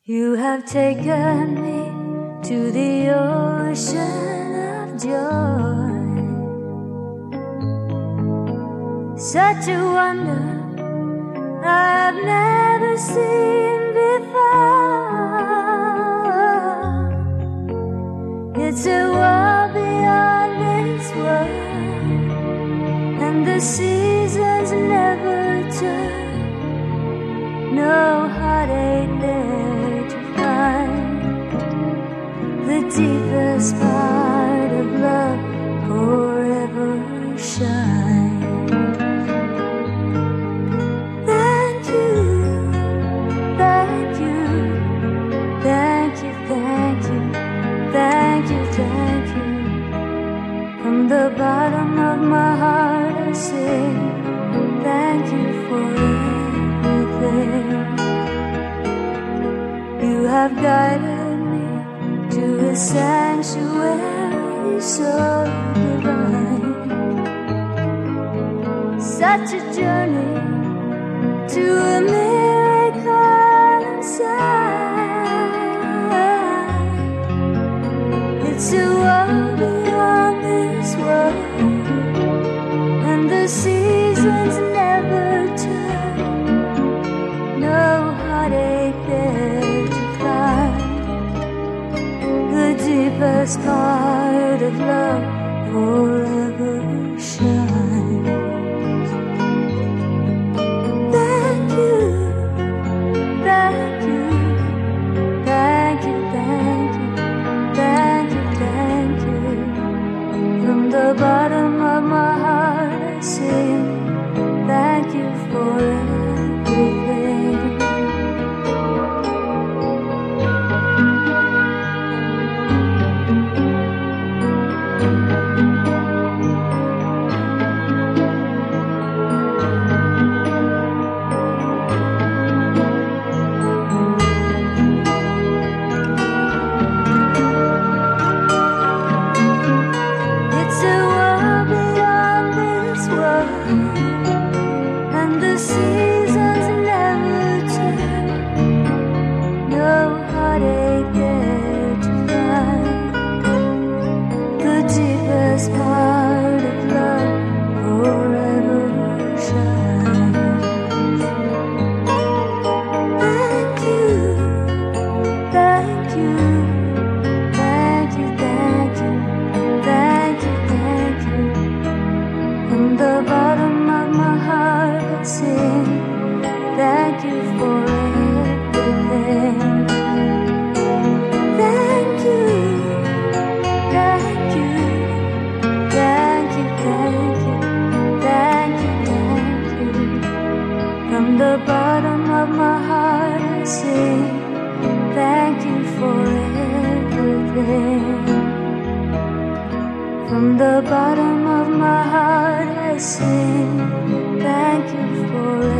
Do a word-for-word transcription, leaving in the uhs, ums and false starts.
You have taken me to the ocean of joy. Such a wonder I've never seen before. It's a world beyond this world, and the seasons never turn. No heartache there to find. The deepest part of love forever shines. Thank you, thank you, thank you, thank you, thank you, thank you. From the bottom of my heart I sing, thank you for everything. You have guided me to a sanctuary so divine. Such a journey to a miracle inside. It's a world beyond this world, and the seasons never turn. No heartache there to find. The deepest part of love forever shines. Thank you, thank you, thank you, thank you, thank you, thank you. From the bottom of my heart I sing, thank you for everything. It's a world beyond this world, and the seasons never turn. No heartache there to find. The deepest part of love forever shines. Thank you, thank you, thank you, thank you, thank you, thank you. From the bottom of my heart I sing, thank you for everything. Thank you, thank you, thank you, thank you, thank you, thank you. From the bottom of my heart I sing, thank you for everything. From the bottom of my heart I sing, thank you for everything.